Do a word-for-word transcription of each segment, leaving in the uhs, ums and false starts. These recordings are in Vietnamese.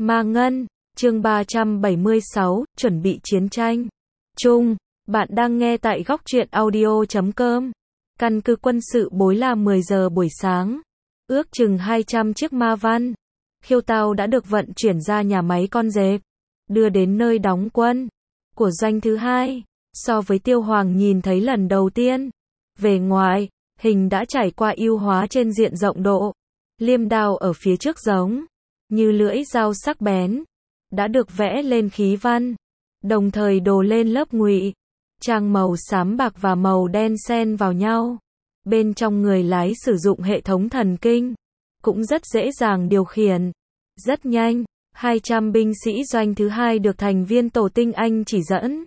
Ma Ngân, chương ba trăm bảy mươi sáu, chuẩn bị chiến tranh. Chung, bạn đang nghe tại góc truyện audio chấm com. Căn cứ quân sự Bối La mười giờ buổi sáng. Ước chừng hai trăm chiếc ma văn. Khiêu tao đã được vận chuyển ra nhà máy con dẹp. Đưa đến nơi đóng quân của doanh thứ hai. So với Tiêu Hoàng nhìn thấy lần đầu tiên. Về ngoài, hình đã trải qua ưu hóa trên diện rộng độ. Liêm đao ở phía trước giống như lưỡi dao sắc bén, đã được vẽ lên khí văn, đồng thời đồ lên lớp ngụy trang màu xám bạc và màu đen xen vào nhau. Bên trong người lái sử dụng hệ thống thần kinh, cũng rất dễ dàng điều khiển. Rất nhanh, hai trăm binh sĩ doanh thứ hai được thành viên tổ tinh anh chỉ dẫn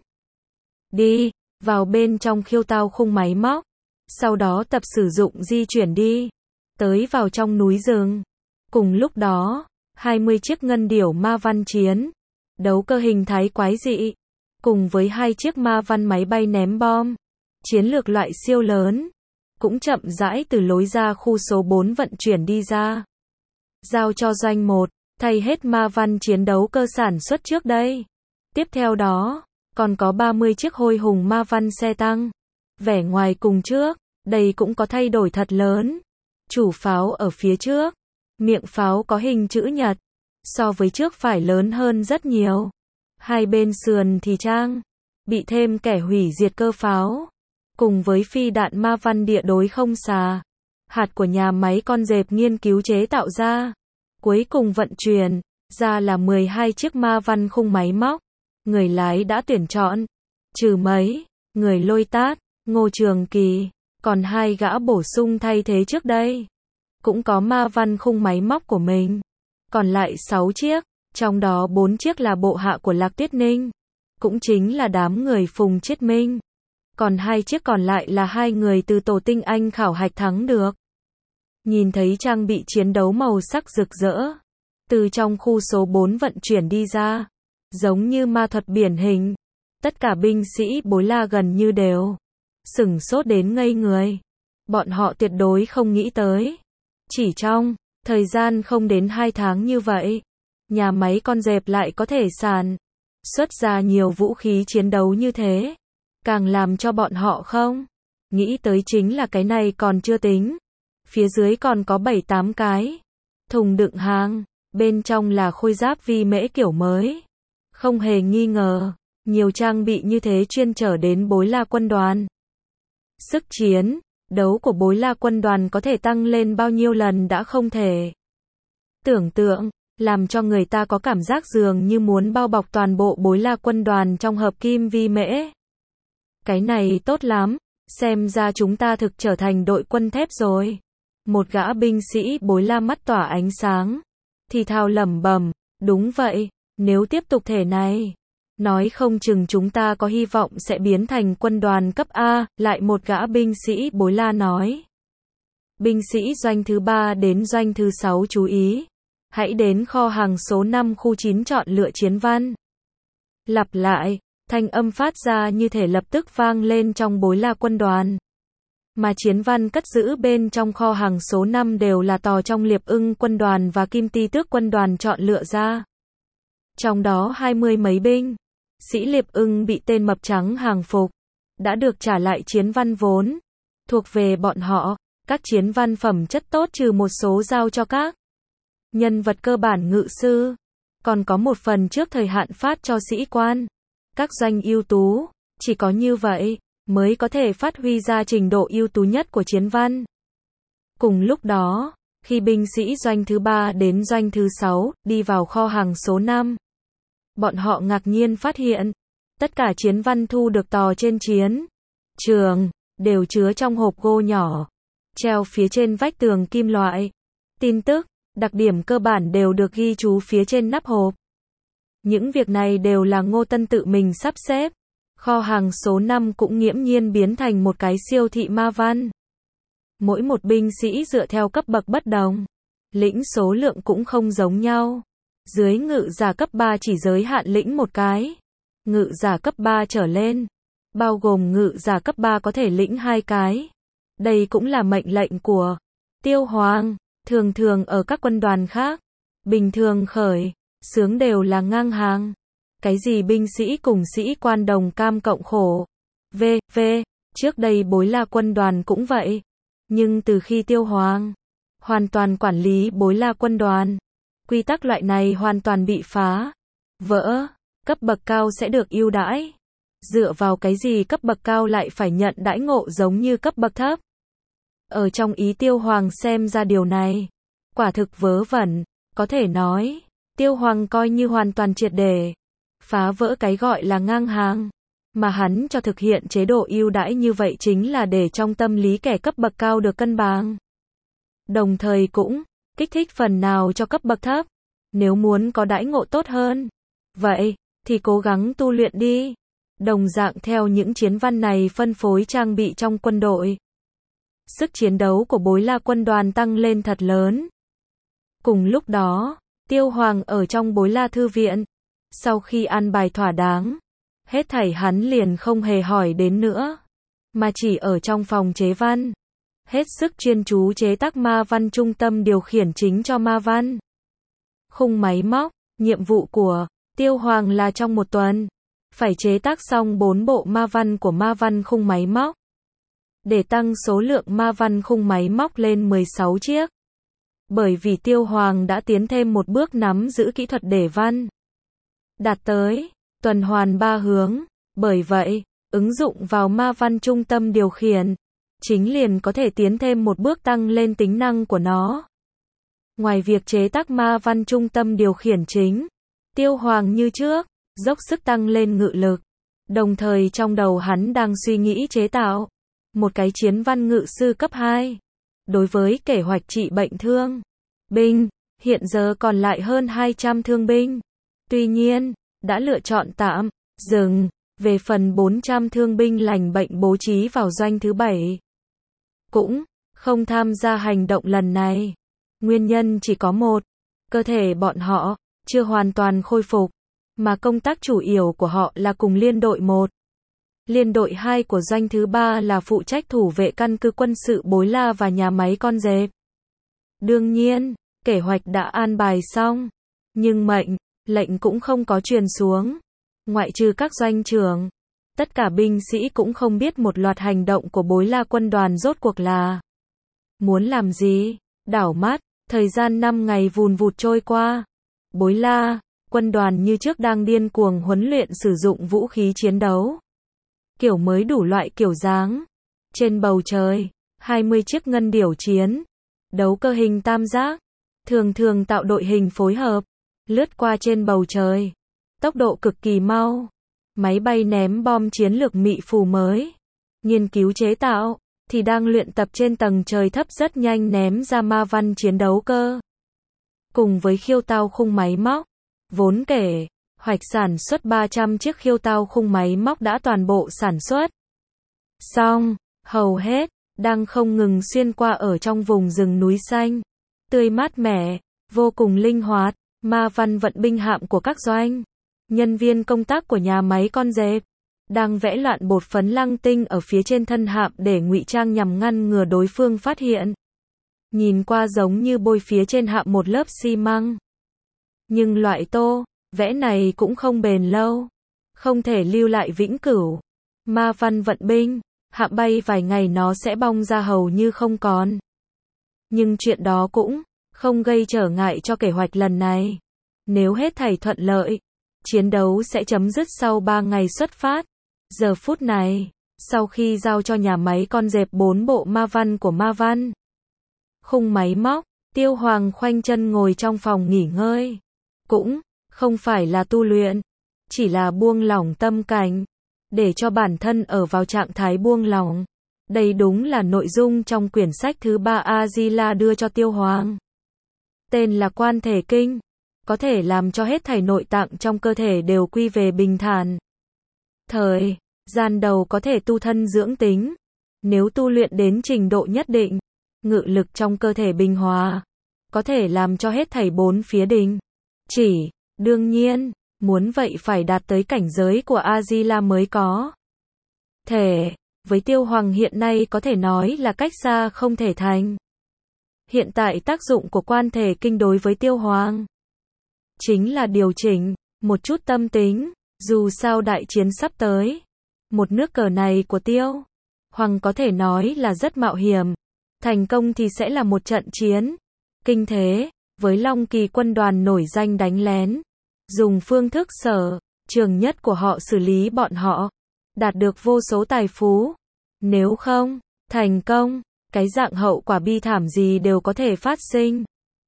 đi vào bên trong khiêu tao khung máy móc, sau đó tập sử dụng di chuyển đi tới vào trong núi rừng. Cùng lúc đó, hai mươi chiếc ngân điểu ma văn chiến đấu cơ hình thái quái dị, cùng với hai chiếc ma văn máy bay ném bom chiến lược loại siêu lớn, cũng chậm rãi từ lối ra khu số bốn vận chuyển đi ra, giao cho doanh một, thay hết ma văn chiến đấu cơ sản xuất trước đây. Tiếp theo đó, còn có ba mươi chiếc hôi hùng ma văn xe tăng. Vẻ ngoài cùng trước, đây cũng có thay đổi thật lớn. Chủ pháo ở phía trước, miệng pháo có hình chữ nhật, so với trước phải lớn hơn rất nhiều. Hai bên sườn thì trang bị thêm kẻ hủy diệt cơ pháo, cùng với phi đạn ma văn địa đối không xà, hạt của nhà máy con dẹp nghiên cứu chế tạo ra. Cuối cùng vận chuyển ra là mười hai chiếc ma văn khung máy móc. Người lái đã tuyển chọn, trừ mấy người lôi tát, Ngô Trường Kỳ, còn hai gã bổ sung thay thế trước đây cũng có ma văn khung máy móc của mình. Còn lại sáu chiếc, trong đó bốn chiếc là bộ hạ của Lạc Tuyết Ninh, cũng chính là đám người Phùng Chiết Minh. Còn hai chiếc còn lại là hai người từ tổ tinh anh khảo hạch thắng được. Nhìn thấy trang bị chiến đấu màu sắc rực rỡ từ trong khu số bốn vận chuyển đi ra, giống như ma thuật biển hình, tất cả binh sĩ Bối La gần như đều sửng sốt đến ngây người. Bọn họ tuyệt đối không nghĩ tới, chỉ trong thời gian không đến hai tháng như vậy, nhà máy con dẹp lại có thể sản xuất ra nhiều vũ khí chiến đấu như thế. Càng làm cho bọn họ không nghĩ tới chính là cái này còn chưa tính, phía dưới còn có bảy tám cái thùng đựng hàng, bên trong là khôi giáp vi mễ kiểu mới. Không hề nghi ngờ, nhiều trang bị như thế chuyên trở đến Bối La quân đoàn. Sức chiến đấu của Bối La quân đoàn có thể tăng lên bao nhiêu lần đã không thể tưởng tượng, làm cho người ta có cảm giác dường như muốn bao bọc toàn bộ Bối La quân đoàn trong hợp kim vi mễ. Cái này tốt lắm, xem ra chúng ta thực trở thành đội quân thép rồi. Một gã binh sĩ Bối La mắt tỏa ánh sáng, thì thào lẩm bẩm, đúng vậy, nếu tiếp tục thể này, nói không chừng chúng ta có hy vọng sẽ biến thành quân đoàn cấp A. Lại một gã binh sĩ Bối La nói, binh sĩ doanh thứ ba đến doanh thứ sáu chú ý, hãy đến kho hàng số năm khu chín chọn lựa chiến văn. Lặp lại, thanh âm phát ra như thể lập tức vang lên trong Bối La quân đoàn. Mà chiến văn cất giữ bên trong kho hàng số năm đều là tò trong Liệp Ưng quân đoàn và Kim Ti Tước quân đoàn chọn lựa ra. Trong đó hai mươi mấy binh sĩ Liệp Ưng bị tên mập trắng hàng phục, đã được trả lại chiến văn vốn thuộc về bọn họ. Các chiến văn phẩm chất tốt trừ một số giao cho các nhân vật cơ bản ngự sư, còn có một phần trước thời hạn phát cho sĩ quan. Các doanh ưu tú, chỉ có như vậy mới có thể phát huy ra trình độ ưu tú nhất của chiến văn. Cùng lúc đó, khi binh sĩ doanh thứ ba đến doanh thứ sáu đi vào kho hàng số năm, bọn họ ngạc nhiên phát hiện, tất cả chiến văn thu được tò trên chiến trường, đều chứa trong hộp gỗ nhỏ, treo phía trên vách tường kim loại. Tin tức, đặc điểm cơ bản đều được ghi chú phía trên nắp hộp. Những việc này đều là Ngô Tân tự mình sắp xếp. Kho hàng số năm cũng nghiễm nhiên biến thành một cái siêu thị ma văn. Mỗi một binh sĩ dựa theo cấp bậc bất đồng, lĩnh số lượng cũng không giống nhau. Dưới ngự giả cấp ba chỉ giới hạn lĩnh một cái. Ngự giả cấp ba trở lên, bao gồm ngự giả cấp ba có thể lĩnh hai cái. Đây cũng là mệnh lệnh của Tiêu Hoàng. Thường thường ở các quân đoàn khác, bình thường khởi sướng đều là ngang hàng. Cái gì binh sĩ cùng sĩ quan đồng cam cộng khổ. V, V, trước đây Bối La quân đoàn cũng vậy. Nhưng từ khi Tiêu Hoàng hoàn toàn quản lý Bối La quân đoàn, quy tắc loại này hoàn toàn bị phá vỡ, cấp bậc cao sẽ được ưu đãi. Dựa vào cái gì cấp bậc cao lại phải nhận đãi ngộ giống như cấp bậc thấp? Ở trong ý Tiêu Hoàng xem ra điều này quả thực vớ vẩn, có thể nói, Tiêu Hoàng coi như hoàn toàn triệt để phá vỡ cái gọi là ngang hàng, mà hắn cho thực hiện chế độ ưu đãi như vậy chính là để trong tâm lý kẻ cấp bậc cao được cân bằng. Đồng thời cũng kích thích phần nào cho cấp bậc thấp, nếu muốn có đãi ngộ tốt hơn, vậy thì cố gắng tu luyện đi. Đồng dạng theo những chiến văn này phân phối trang bị trong quân đội, sức chiến đấu của Bối La quân đoàn tăng lên thật lớn. Cùng lúc đó, Tiêu Hoàng ở trong Bối La thư viện, sau khi an bài thỏa đáng, hết thảy hắn liền không hề hỏi đến nữa, mà chỉ ở trong phòng chế văn, hết sức chuyên chú chế tác ma văn trung tâm điều khiển chính cho ma văn. Khung máy móc, nhiệm vụ của Tiêu Hoàng là trong một tuần phải chế tác xong bốn bộ ma văn của ma văn khung máy móc, để tăng số lượng ma văn khung máy móc lên mười sáu chiếc. Bởi vì Tiêu Hoàng đã tiến thêm một bước nắm giữ kỹ thuật để văn, đạt tới tuần hoàn ba hướng, bởi vậy, ứng dụng vào ma văn trung tâm điều khiển chính liền có thể tiến thêm một bước tăng lên tính năng của nó. Ngoài việc chế tác ma văn trung tâm điều khiển chính, Tiêu Hoàng như trước dốc sức tăng lên ngự lực, đồng thời trong đầu hắn đang suy nghĩ chế tạo một cái chiến văn ngự sư cấp hai. Đối với kế hoạch trị bệnh thương binh, hiện giờ còn lại hơn hai trăm thương binh. Tuy nhiên, đã lựa chọn tạm dừng về phần bốn trăm thương binh lành bệnh bố trí vào doanh thứ bảy. Cũng không tham gia hành động lần này. Nguyên nhân chỉ có một, cơ thể bọn họ chưa hoàn toàn khôi phục, mà công tác chủ yếu của họ là cùng liên đội một. Liên đội hai của doanh thứ ba là phụ trách thủ vệ căn cứ quân sự Bối La và nhà máy con dẹp. Đương nhiên, kế hoạch đã an bài xong, nhưng mệnh lệnh cũng không có truyền xuống. Ngoại trừ các doanh trưởng, tất cả binh sĩ cũng không biết một loạt hành động của Bối La quân đoàn rốt cuộc là muốn làm gì. Đảo mắt, thời gian năm ngày vùn vụt trôi qua. Bối La quân đoàn như trước đang điên cuồng huấn luyện sử dụng vũ khí chiến đấu, kiểu mới đủ loại kiểu dáng. Trên bầu trời, hai mươi chiếc ngân điểu chiến đấu cơ hình tam giác, thường thường tạo đội hình phối hợp, lướt qua trên bầu trời, tốc độ cực kỳ mau. Máy bay ném bom chiến lược mị phù mới nghiên cứu chế tạo thì đang luyện tập trên tầng trời thấp rất nhanh ném ra ma văn chiến đấu cơ. Cùng với khiêu tao khung máy móc, vốn kể hoạch sản xuất ba trăm chiếc khiêu tao khung máy móc đã toàn bộ sản xuất xong, hầu hết đang không ngừng xuyên qua ở trong vùng rừng núi xanh tươi mát mẻ, vô cùng linh hoạt. Ma văn vận binh hạm của các doanh nhân viên công tác của nhà máy con dẹp đang vẽ loạn bột phấn lăng tinh ở phía trên thân hạm để ngụy trang nhằm ngăn ngừa đối phương phát hiện. Nhìn qua giống như bôi phía trên hạm một lớp xi măng. Nhưng loại tô vẽ này cũng không bền lâu, không thể lưu lại vĩnh cửu. Ma văn vận binh hạm bay vài ngày nó sẽ bong ra hầu như không còn. Nhưng chuyện đó cũng không gây trở ngại cho kế hoạch lần này. Nếu hết thảy thuận lợi, chiến đấu sẽ chấm dứt sau ba ngày xuất phát. Giờ phút này, sau khi giao cho nhà máy con dẹp bốn bộ ma văn của ma văn khung máy móc, Tiêu Hoàng khoanh chân ngồi trong phòng nghỉ ngơi. Cũng không phải là tu luyện, chỉ là buông lỏng tâm cảnh, để cho bản thân ở vào trạng thái buông lỏng. Đây đúng là nội dung trong quyển sách thứ ba A-di-la đưa cho Tiêu Hoàng. Tên là Quan Thể Kinh, có thể làm cho hết thảy nội tạng trong cơ thể đều quy về bình thản. Thời gian đầu có thể tu thân dưỡng tính, nếu tu luyện đến trình độ nhất định, ngự lực trong cơ thể bình hòa, có thể làm cho hết thảy bốn phía đình chỉ. Đương nhiên, muốn vậy phải đạt tới cảnh giới của A-di-la mới có thể. Với Tiêu Hoàng hiện nay có thể nói là cách xa không thể thành. Hiện tại tác dụng của Quan Thể Kinh đối với Tiêu Hoàng chính là điều chỉnh một chút tâm tính, dù sao đại chiến sắp tới. Một nước cờ này của Tiêu Hoàng có thể nói là rất mạo hiểm, thành công thì sẽ là một trận chiến kinh thế, với Long Kỳ quân đoàn nổi danh đánh lén, dùng phương thức sở trường nhất của họ xử lý bọn họ, đạt được vô số tài phú. Nếu không thành công, cái dạng hậu quả bi thảm gì đều có thể phát sinh.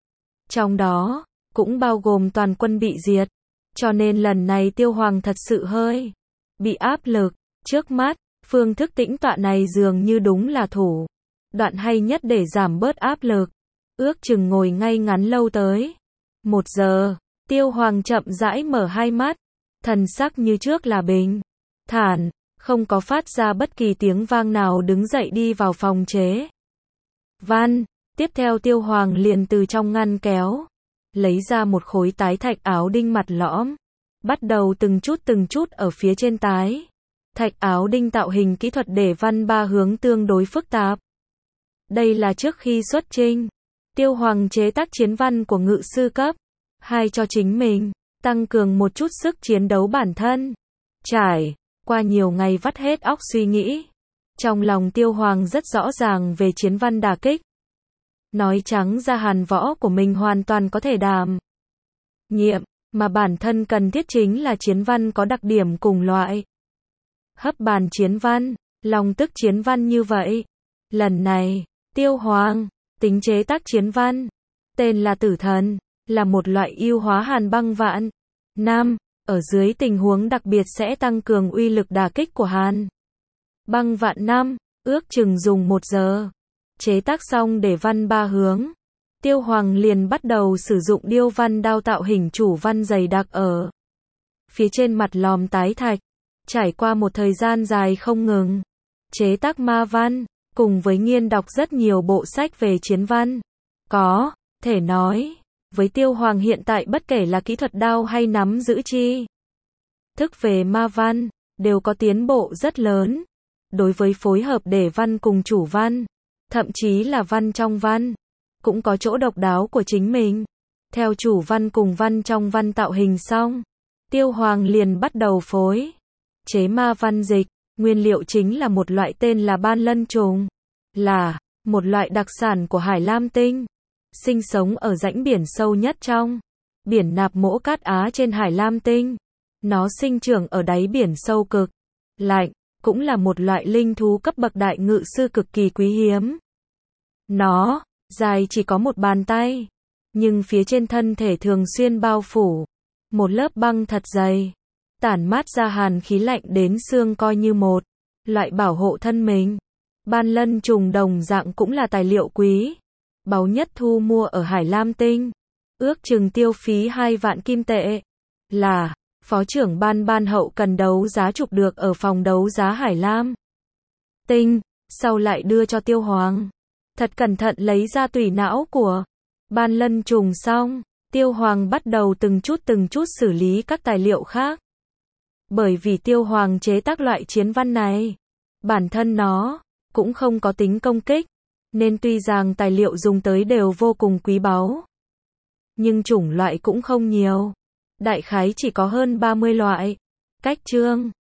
Trong đó, cũng bao gồm toàn quân bị diệt. Cho nên lần này Tiêu Hoàng thật sự hơi bị áp lực. Trước mắt, phương thức tĩnh tọa này dường như đúng là thủ đoạn hay nhất để giảm bớt áp lực. Ước chừng ngồi ngay ngắn lâu tới một giờ, Tiêu Hoàng chậm rãi mở hai mắt, thần sắc như trước là bình thản, không có phát ra bất kỳ tiếng vang nào, đứng dậy đi vào phòng chế văn. Tiếp theo Tiêu Hoàng liền từ trong ngăn kéo lấy ra một khối tái thạch áo đinh mặt lõm, bắt đầu từng chút từng chút ở phía trên tái thạch áo đinh tạo hình kỹ thuật để văn ba hướng tương đối phức tạp. Đây là trước khi xuất chinh, Tiêu Hoàng chế tác chiến văn của ngự sư cấp hai cho chính mình, tăng cường một chút sức chiến đấu bản thân. Trải qua nhiều ngày vắt hết óc suy nghĩ, trong lòng Tiêu Hoàng rất rõ ràng về chiến văn đả kích. Nói trắng ra hàn võ của mình hoàn toàn có thể đảm nhiệm, mà bản thân cần thiết chính là chiến văn có đặc điểm cùng loại. Hấp bàn chiến văn, long tức chiến văn như vậy. Lần này, Tiêu Hoàng tính chế tác chiến văn, tên là Tử Thần, là một loại ưu hóa hàn băng vạn năm, ở dưới tình huống đặc biệt sẽ tăng cường uy lực đả kích của hàn băng vạn năm, ước chừng dùng một giờ. Chế tác xong để văn ba hướng, Tiêu Hoàng liền bắt đầu sử dụng điêu văn đao tạo hình chủ văn dày đặc ở phía trên mặt lòm tái thạch. Trải qua một thời gian dài không ngừng chế tác ma văn, cùng với nghiên đọc rất nhiều bộ sách về chiến văn, có thể nói, với Tiêu Hoàng hiện tại bất kể là kỹ thuật đao hay nắm giữ chi thức về ma văn, đều có tiến bộ rất lớn. Đối với phối hợp để văn cùng chủ văn, thậm chí là văn trong văn, cũng có chỗ độc đáo của chính mình. Theo chủ văn cùng văn trong văn tạo hình xong, Tiêu Hoàng liền bắt đầu phối chế ma văn dịch. Nguyên liệu chính là một loại tên là ban lân trùng, là một loại đặc sản của Hải Lam Tinh, sinh sống ở rãnh biển sâu nhất trong biển Nạp Mỗ Cát Á trên Hải Lam Tinh. Nó sinh trưởng ở đáy biển sâu cực lạnh, cũng là một loại linh thú cấp bậc đại ngự sư cực kỳ quý hiếm. Nó dài chỉ có một bàn tay, nhưng phía trên thân thể thường xuyên bao phủ một lớp băng thật dày, tản mát ra hàn khí lạnh đến xương, coi như một loại bảo hộ thân mình. Ban lân trùng đồng dạng cũng là tài liệu quý báu nhất thu mua ở Hải Lam Tinh, ước chừng tiêu phí hai vạn kim tệ, là phó trưởng ban ban hậu cần đấu giá chụp được ở phòng đấu giá Hải Lam Tinh, sau lại đưa cho Tiêu Hoàng. Thật cẩn thận lấy ra tủy não của ban lân trùng xong, Tiêu Hoàng bắt đầu từng chút từng chút xử lý các tài liệu khác. Bởi vì Tiêu Hoàng chế tác loại chiến văn này, bản thân nó cũng không có tính công kích, nên tuy rằng tài liệu dùng tới đều vô cùng quý báu, nhưng chủng loại cũng không nhiều, đại khái chỉ có hơn ba mươi loại. Cách chương